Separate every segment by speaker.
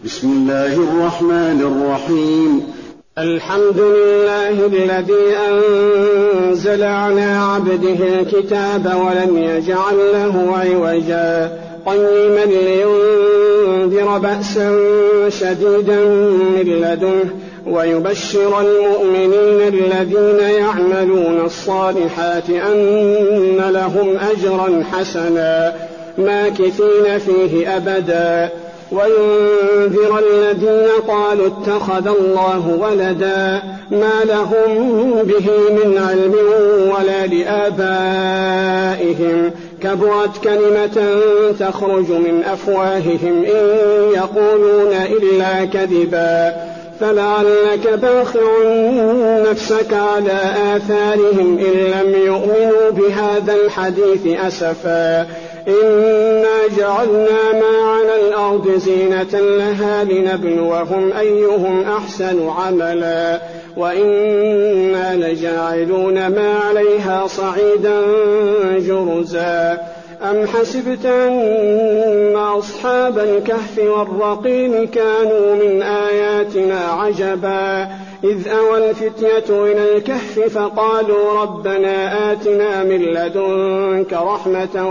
Speaker 1: بسم الله الرحمن الرحيم.
Speaker 2: الحمد لله الذي أنزل على عبده الكتاب ولم يجعل له عوجا قيما لينذر بأسا شديدا من لدنه ويبشر المؤمنين الذين يعملون الصالحات أن لهم أجرا حسنا ماكثين فيه أبدا وينذر الذين قالوا اتخذ الله ولدا ما لهم به من علم ولا لآبائهم كبرت كلمة تخرج من أفواههم إن يقولون إلا كذبا فلعلك باخع نفسك على آثارهم إن لم يؤمنوا بهذا الحديث أسفا إنا جعلنا ما على الأرض زينة لها لنبلوهم أيهم أحسن عملا وإنا لجاعلون ما عليها صعيدا جرزا أم حسبت أن أصحاب الكهف والرقيم كانوا من آياتنا عجبا إذ أوى الفتية إلى الكهف فقالوا ربنا آتنا من لدنك رحمة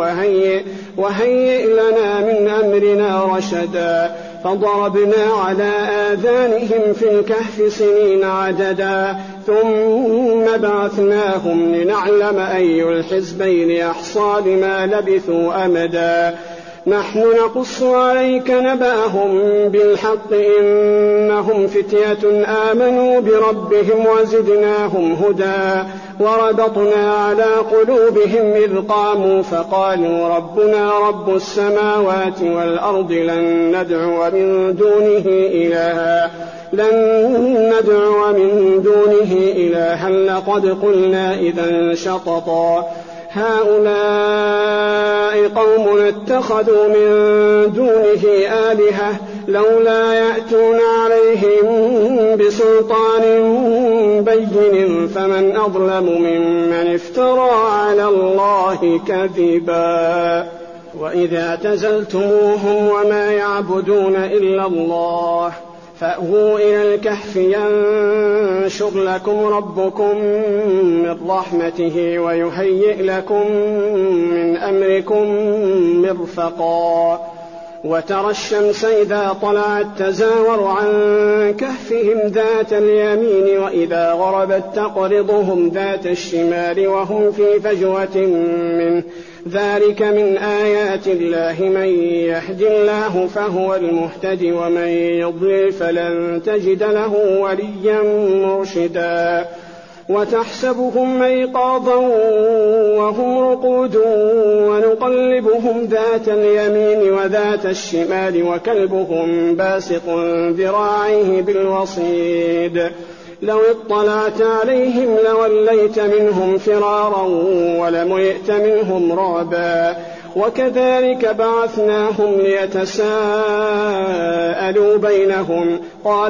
Speaker 2: وهيئ لنا من أمرنا رشدا فضربنا على آذانهم في الكهف سنين عددا ثم بعثناهم لنعلم أي الحزبين أحصى لما لبثوا أمدا نحن نقص عليك نبأهم بالحق إنهم فتية آمنوا بربهم وزدناهم هدى وربطنا على قلوبهم إذ قاموا فقالوا ربنا رب السماوات والأرض لن ندعو من دونه إلها لقد قلنا إذا شططا هؤلاء قوم اتخذوا من دونه آلهة لولا يأتون عليهم بسلطان بين فمن أظلم ممن افترى على الله كذبا وإذا اعتزلتموهم وما يعبدون إلا الله فأووا إلى الكهف ينشر لكم ربكم من رحمته ويهيئ لكم من أمركم مرفقا وترى الشمس إذا طلعت تزاور عن كهفهم ذات اليمين وإذا غربت تقرضهم ذات الشمال وهم في فجوة منه ذلك من آيات الله من يهد الله فهو المهتد ومن يضلل فلن تجد له وليا مرشدا وتحسبهم أيقاظا وهم رقود ونقلبهم ذات اليمين وذات الشمال وكلبهم باسط ذراعيه بالوصيد لو اطلعت عليهم لوليت منهم فرارا ولملئت منهم رعبا وكذلك بعثناهم ليتساءلوا بينهم قال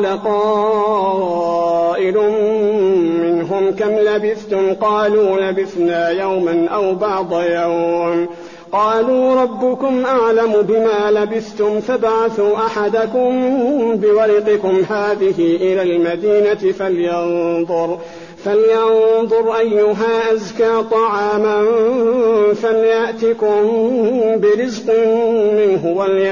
Speaker 2: قائل منهم كم لبثتم قالوا لبثنا يوما أو بعض يوم قالوا ربكم أعلم بما لبثتم فابعثوا أحدكم بورقكم هذه إلى المدينة فلينظر أيها أزكى طعاما فليأتكم برزق منه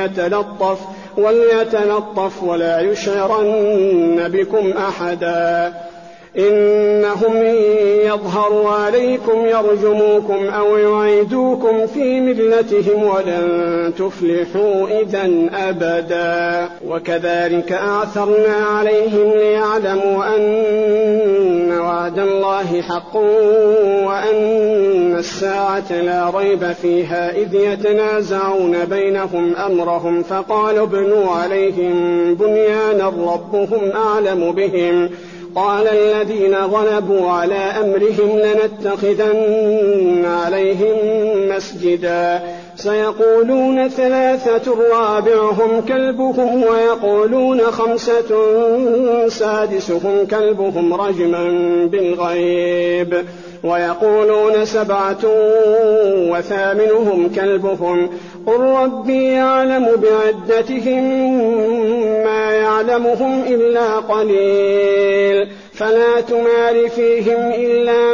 Speaker 2: وليتلطف ولا يشعرن بكم أحدا إنهم إن يظهروا عليكم يرجموكم أو يعيدوكم في ملتهم ولن تفلحوا إذا أبدا وكذلك أعثرنا عليهم ليعلموا أن وعد الله حق وأن الساعة لا ريب فيها إذ يتنازعون بينهم أمرهم فقالوا ابنوا عليهم بنيانا ربهم أعلم بهم قال الذين غلبوا على أمرهم لنتخذن عليهم مسجدا سيقولون 3 رابعهم كلبهم ويقولون 5 سادسهم كلبهم رجما بالغيب ويقولون 7 وثامنهم كلبهم قل ربي يعلم بعدتهم ما يعلمهم إلا قليل فلا تمار فيهم إلا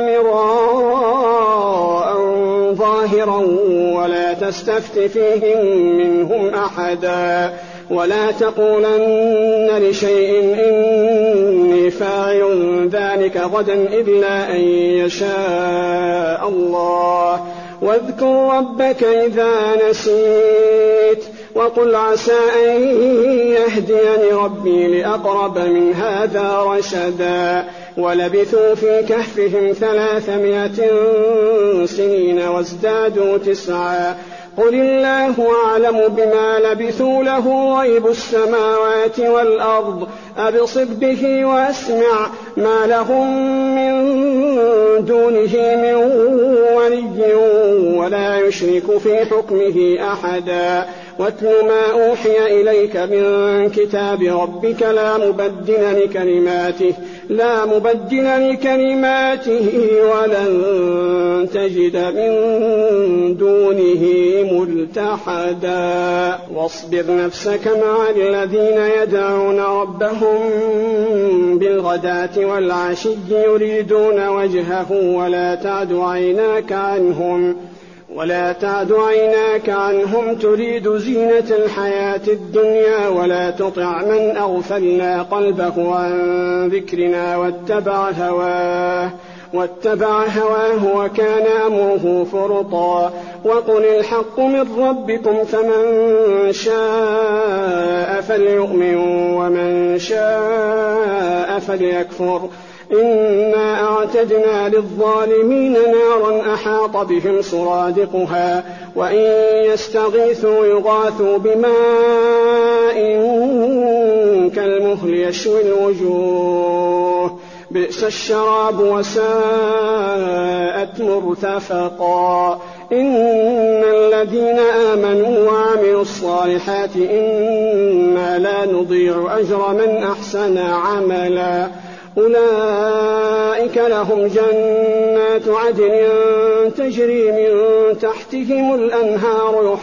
Speaker 2: مراء ظاهرا ولا تستفت فيهم منهم أحدا ولا تقولن لشيء إني فاعل ذلك غدا إلا أن يشاء الله واذكر ربك إذا نسيت وقل عسى أن يهديني ربي لأقرب من هذا رشدا ولبثوا في كهفهم 300 سنين وازدادوا 9 قل الله أعلم بما لبثوا له غيب السماوات والأرض أبصر به وأسمع ما لهم من دونه من ولي ولا يشرك في حكمه أحدا واتل ما أوحي إليك من كتاب ربك لا مبدل لكلماته ولن تجد من دونه ملتحدا واصبر نفسك مع الذين يدعون ربهم بالغداة والعشي يريدون وجهه ولا تعد عيناك عنهم تريد زينة الحياة الدنيا ولا تطع من أغفلنا قلبه عن ذكرنا واتبع هواه وكان أمره فرطا وقل الحق من ربكم فمن شاء فليؤمن ومن شاء فليكفر إنا أعتدنا للظالمين نارا أحاط بهم سرادقها وإن يستغيثوا يغاثوا بماء كالمهل يشوي الوجوه بئس الشراب وساءت مرتفقا إن الذين آمنوا وعملوا الصالحات إنا لا نضيع أجر من أحسن عملا أولئك لهم جنات عدن تجري من تحتهم الأنهار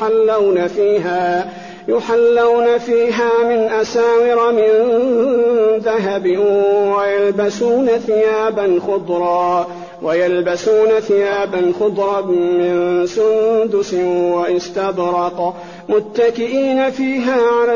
Speaker 2: يحلون فيها من أساور من ذهب ويلبسون ثيابا خضرا من سندس واستبرق متكئين فيها على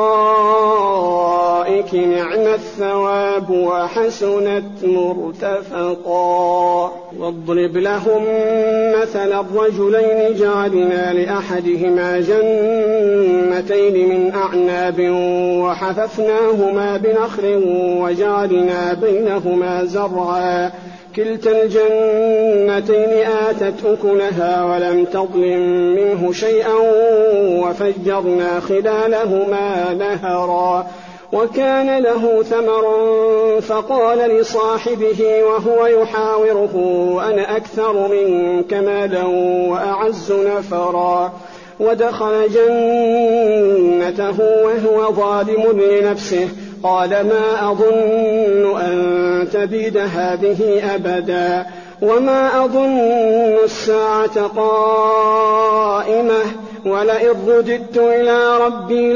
Speaker 2: الأرائك نعم الثواب وحسنت مرتفقا واضرب لهم مثل الرجلين جعلنا لأحدهما جنتين من أعناب وحففناهما بنخل وجعلنا بينهما زرعا كلتا الجنتين آتت أكلها ولم تظلم منه شيئا وفجرنا خلالهما نهرا وكان له ثمر فقال لصاحبه وهو يحاوره أنا أكثر منك مالا وأعز نفرا ودخل جنته وهو ظالم لنفسه قال ما أظن أن تبيد هذه أبدا وما أظن الساعة قائمة ولئن رددت إلى ربي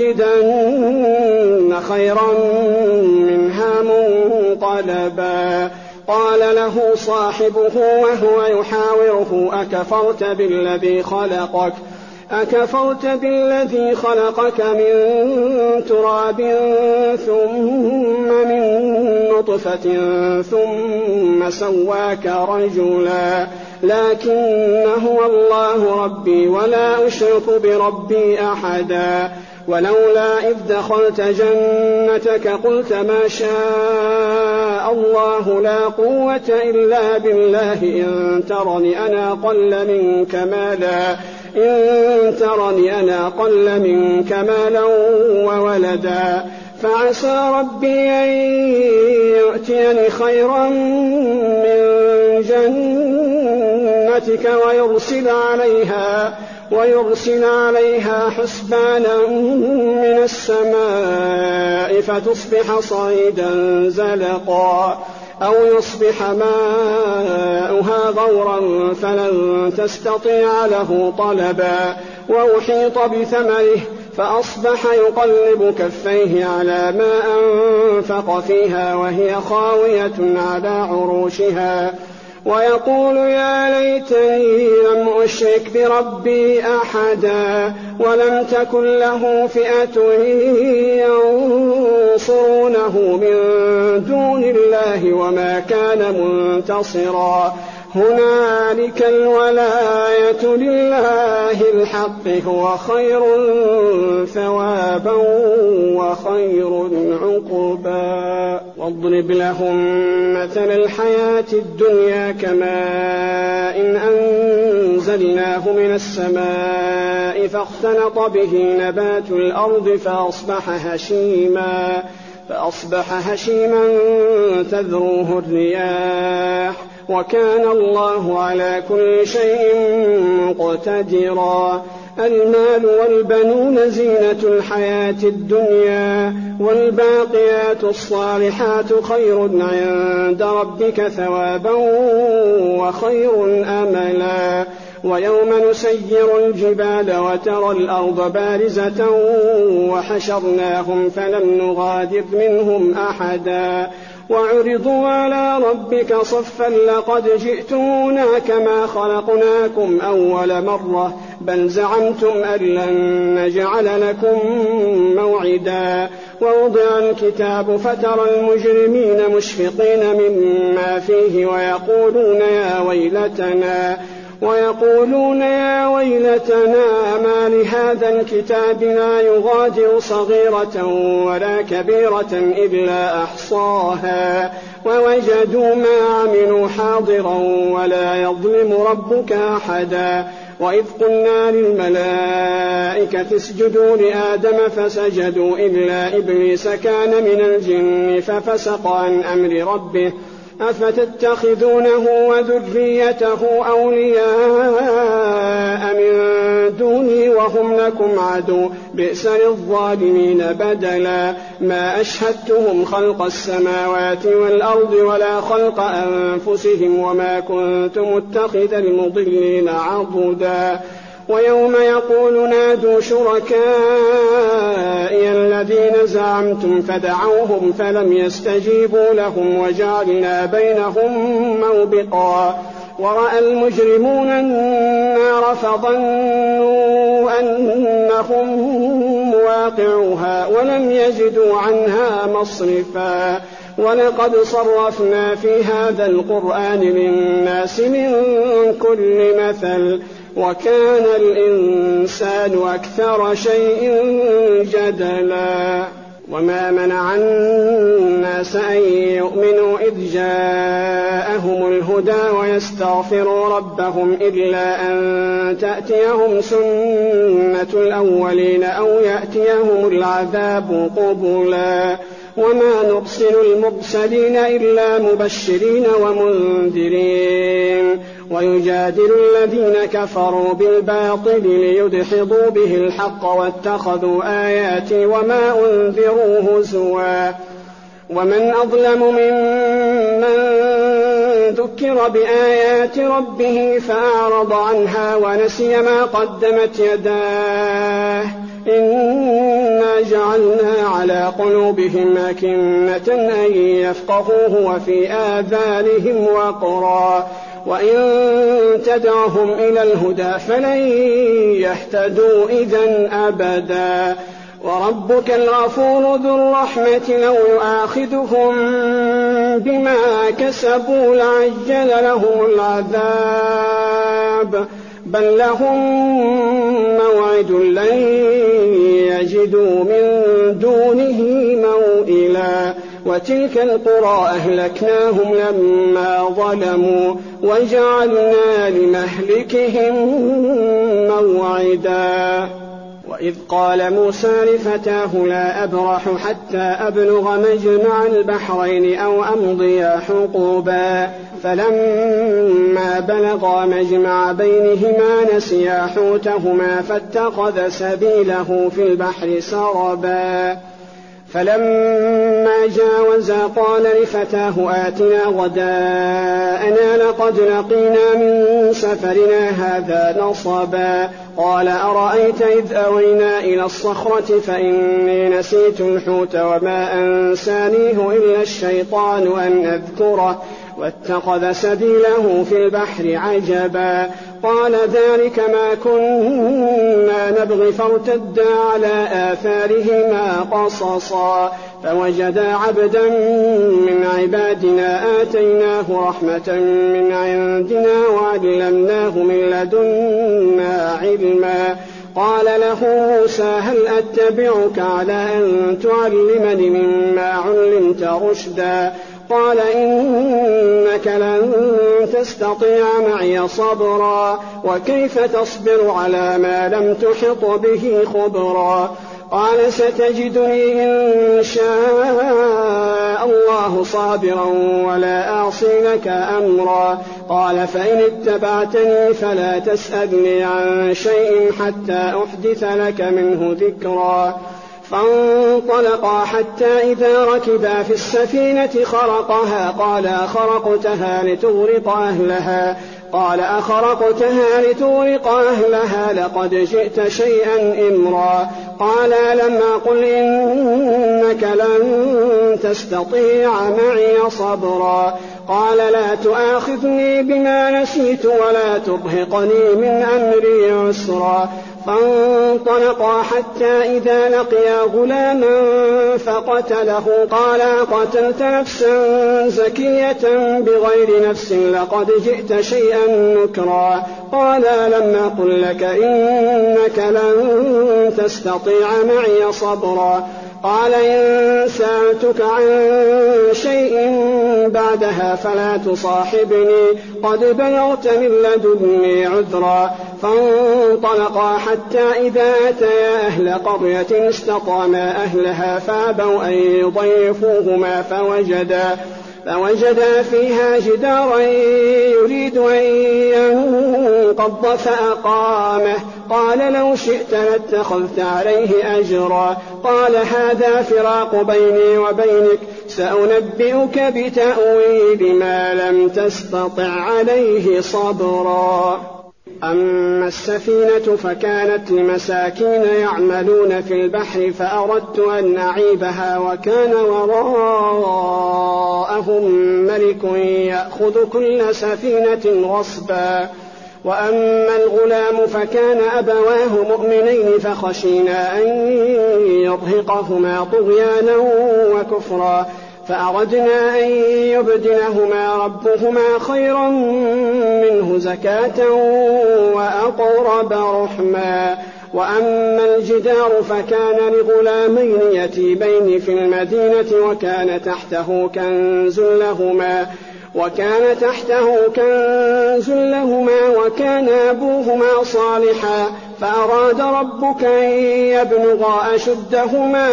Speaker 2: لأجدن خيرا منها منقلبا قال له صاحبه وهو يحاوره أكفرت بالذي خلقك من تراب ثم من نطفة ثم سواك رجلا لكن هو الله ربي ولا أشرك بربي أحدا ولولا إذ دخلت جنتك قلت ما شاء الله لا قوة إلا بالله إن ترني أنا أقل منك مالا وولدا فعسى ربي أن يؤتيني خيرا من جنتك ويرسل عليها حسبانا من السماء فتصبح صعيدا زلقا أو يصبح ماؤها غورا فلن تستطيع له طلبا وأحيط بثمره فأصبح يقلب كفيه على ما أنفق فيها وهي خاوية على عروشها ويقول يا ليتني لم أشرك بربي أحدا ولم تكن له فئة ينصرونه من دون الله وما كان منتصرا هنالك الولاية لله الحق هو خير ثوابا وخير عقبا واضرب لهم مثل الحياة الدنيا كماء إن أنزلناه من السماء فاختلط به نبات الأرض فأصبح هشيما تذروه الرياح وكان الله على كل شيء مقتدرا المال والبنون زينة الحياة الدنيا والباقيات الصالحات خير عند ربك ثوابا وخير أملا ويوم نسير الجبال وترى الأرض بارزة وحشرناهم فلم نغادر منهم أحدا وعرضوا على ربك صفا لقد جئتمونا كما خلقناكم أول مرة بل زعمتم أن لن نجعل لكم موعدا ووضع الكتاب فترى المجرمين مشفقين مما فيه ويقولون يا ويلتنا ما لهذا الكتاب لا يغادر صغيرة ولا كبيرة إلا أحصاها ووجدوا ما عملوا حاضرا ولا يظلم ربك أحدا وإذ قلنا للملائكة اسجدوا لآدم فسجدوا إلا إبليس كان من الجن ففسق عن أمر ربه أفتتخذونه وذريته أولياء من دوني وهم لكم عدو بئس للظالمين بدلا ما أشهدتهم خلق السماوات والأرض ولا خلق أنفسهم وما كنت متخذ المضلين عضدا ويوم يقول نادوا شركائي الذين زعمتم فدعوهم فلم يستجيبوا لهم وجعلنا بينهم موبقا ورأى المجرمون النار فظنوا أنهم مواقعوها ولم يجدوا عنها مصرفا ولقد صرفنا في هذا القرآن للناس من كل مثل وكان الإنسان أكثر شيء جدلا وما منع الناس أن يؤمنوا إذ جاءهم الهدى ويستغفروا ربهم إلا أن تأتيهم سنة الأولين أو يأتيهم العذاب قبلا وما نرسل المرسلين إلا مبشرين ومنذرين ويجادل الذين كفروا بالباطل ليدحضوا به الحق واتخذوا آياتي وما أنذروا هزوا ومن أظلم ممن ذكر بآيات ربه فأعرض عنها ونسي ما قدمت يداه إنا جعلنا على قلوبهم أكنة أن يفقهوه وفي آذانهم وقرا وإن تدعهم إلى الهدى فلن يهتدوا إذن أبدا وربك الغفور ذو الرحمة لو يؤاخذهم بما كسبوا لعجل لهم العذاب بل لهم موعد لن يجدوا من دونه موئلا وتلك القرى أهلكناهم لما ظلموا وجعلنا لمهلكهم موعدا وإذ قال موسى لفتاه لا أبرح حتى أبلغ مجمع البحرين أو أمضي حقوبا فلما بلغا مجمع بينهما نسيا حوتهما فاتخذ سبيله في البحر سربا فلما جاوزا قال لفتاه آتنا غداءنا لقد لقينا من سفرنا هذا نصبا. قال أرأيت إذ أوينا إلى الصخرة فإني نسيت الحوت وما أنسانيه إلا الشيطان أن أذكره واتخذ سبيله في البحر عجبا. قال ذلك ما كنا نبغي فارتدا على آثارهما قصصا. فوجدا عبدا من عبادنا آتيناه رحمة من عندنا وعلمناه من لدنا علما. قال له موسى هل أتبعك على أن تعلمني مما علمت رشدا؟ قال إنك لن تستطيع معي صبرا وكيف تصبر على ما لم تحط به خبرا. قال ستجدني إن شاء الله صابرا ولا أعصي لك أمرا. قال فإن اتبعتني فلا تسألني عن شيء حتى أحدث لك منه ذكرا. فانطلقا حتى إذا ركبا في السفينة خرقها قال أخرقتها لتغرق أهلها لقد جئت شيئا إمرا. قال لم أقل إنك لن تستطيع معي صبرا. قال لا تؤاخذني بما نسيت ولا ترهقني من أمري عسرا. فانطلقا حتى إذا لقيا غلاما فقتله. قال قتلت نفسا زكية بغير نفس لقد جئت شيئا نكرا. قال لم أقل لك إنك لن تستطيع معي صبرا. قال إن سألتك عن شيء بعدها فلا تصاحبني قد بلغت من لدني عذرا. فانطلقا حتى إذا أتيا أهل قرية استطعما أهلها فأبوا أن يضيفوهما فوجدا فيها جدارا يريد أن ينقض فأقامه. قال لو شئت لاتخذت عليه أجرا. قال هذا فراق بيني وبينك سأنبئك بتأويل ما لم تستطع عليه صبرا. أما السفينة فكانت لمساكين يعملون في البحر فأردت أن أعيبها وكان وراءهم ملك يأخذ كل سفينة غصبا. وأما الغلام فكان أبواه مؤمنين فخشينا أن يرهقهما طغيانا وكفرا فأردنا أن يبدلهما ربهما خيرا منه زكاة وأقرب رحما. وأما الجدار فكان لغلامين يتيمين في المدينة وكان تحته كنز لهما وكان أبوهما صالحا فأراد ربك أن يبلغا أشدهما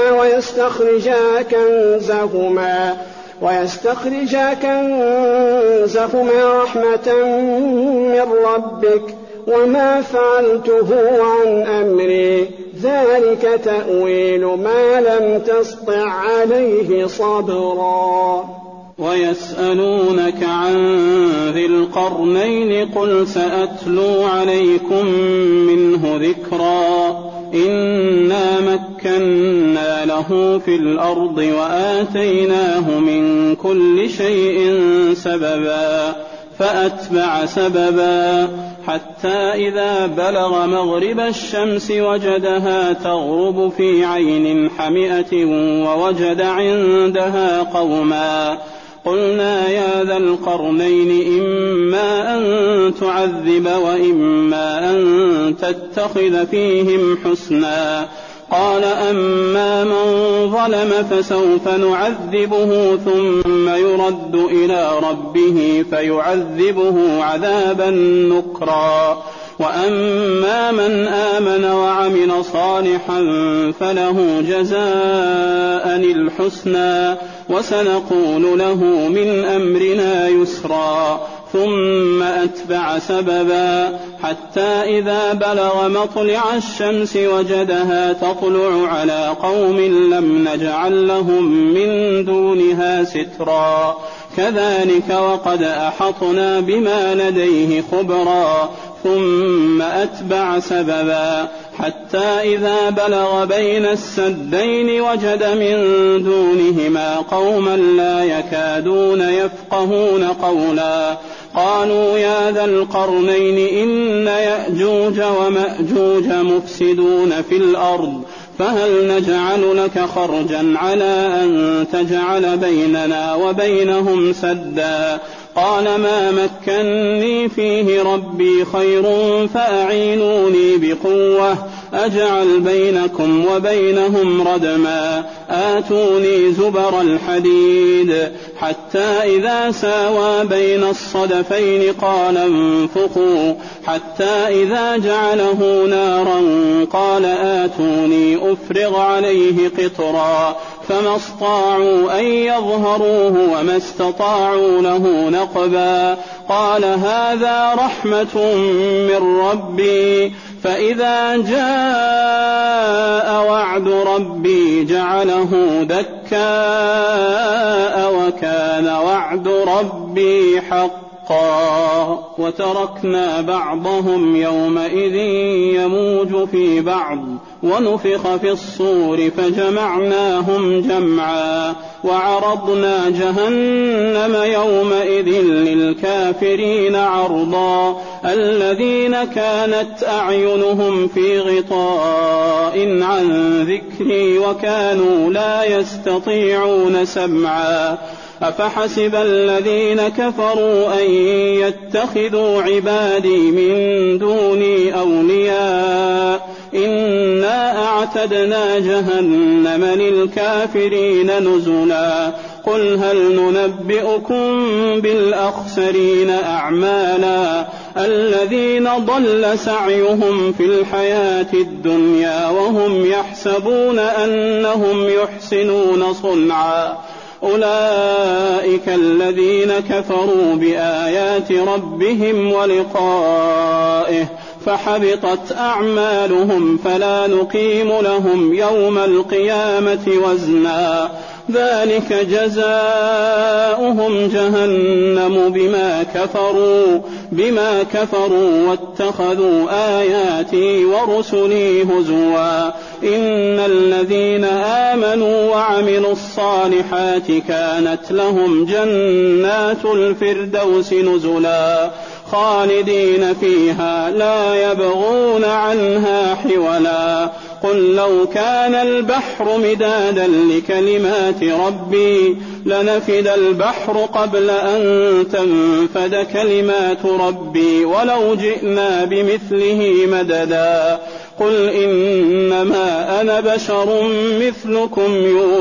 Speaker 2: ويستخرجا كنزهما رحمة من ربك وما فعلته عن أمري ذلك تأويل ما لم تسطع عليه صبرا.
Speaker 3: ويسألونك عن ذي القرنين قل سأتلو عليكم منه ذكرا. إنا مكنا له في الأرض وآتيناه من كل شيء سببا فأتبع سببا حتى إذا بلغ مغرب الشمس وجدها تغرب في عين حمئة ووجد عندها قوما. قلنا يا ذا القرنين إما أن تعذب وإما أن تتخذ فيهم حسنا. قال أما من ظلم فسوف نعذبه ثم يرد إلى ربه فيعذبه عذابا نكرا. وأما من آمن وعمل صالحا فله جزاء الحسنى وسنقول له من أمرنا يسرا. ثم أتبع سببا حتى إذا بلغ مطلع الشمس وجدها تطلع على قوم لم نجعل لهم من دونها سترا كذلك وقد أحطنا بما لديه خبرا ثم أتبع سببا حتى إذا بلغ بين السدين وجد من دونهما قوما لا يكادون يفقهون قولا قالوا يا ذا القرنين إن يأجوج ومأجوج مفسدون في الأرض فهل نجعل لك خرجا على أن تجعل بيننا وبينهم سدا قال ما مكني فيه ربي خير فأعينوني بقوة أجعل بينكم وبينهم ردما آتوني زبر الحديد حتى إذا ساوى بين الصدفين قال انفخوا حتى إذا جعله نارا قال آتوني أفرغ عليه قطرا فما استطاعوا أن يظهروه وما استطاعوا له نقبا قال هذا رحمة من ربي فإذا جاء وعد ربي جعله دكاء وكان وعد ربي حقا وتركنا بعضهم يومئذ يموج في بعض ونفخ في الصور فجمعناهم جمعا وعرضنا جهنم يومئذ للكافرين عرضا الذين كانت أعينهم في غطاء عن ذكري وكانوا لا يستطيعون سمعا أفحسب الذين كفروا أن يتخذوا عبادي من دوني أولياء إنا أعتدنا جهنم للكافرين نزلا قل هل ننبئكم بالأخسرين أعمالا الذين ضل سعيهم في الحياة الدنيا وهم يحسبون أنهم يحسنون صنعا أولئك الذين كفروا بآيات ربهم ولقائه فحبطت أعمالهم فلا نقيم لهم يوم القيامة وزنا ذلك جزاؤهم جهنم بما كفروا واتخذوا آياتي ورسلي هزوا إن الذين آمنوا وعملوا الصالحات كانت لهم جنات الفردوس نزلا خالدين فيها لا يبغون عنها حولا قل لو كان البحر مدادا لكلمات ربي لنفد البحر قبل أن تنفد كلمات ربي ولو جئنا بمثله مددا قل إنما أنا بشر مثلكم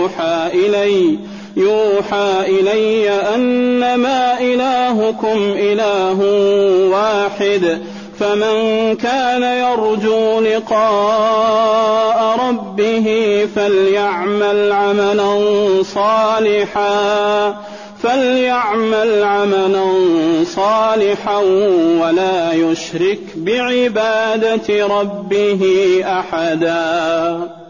Speaker 3: يوحى إلي أنما إلهكم إله واحد فمن كان يرجو لقاء ربه فليعمل عملا صالحا ولا يشرك بعبادة ربه أحدا.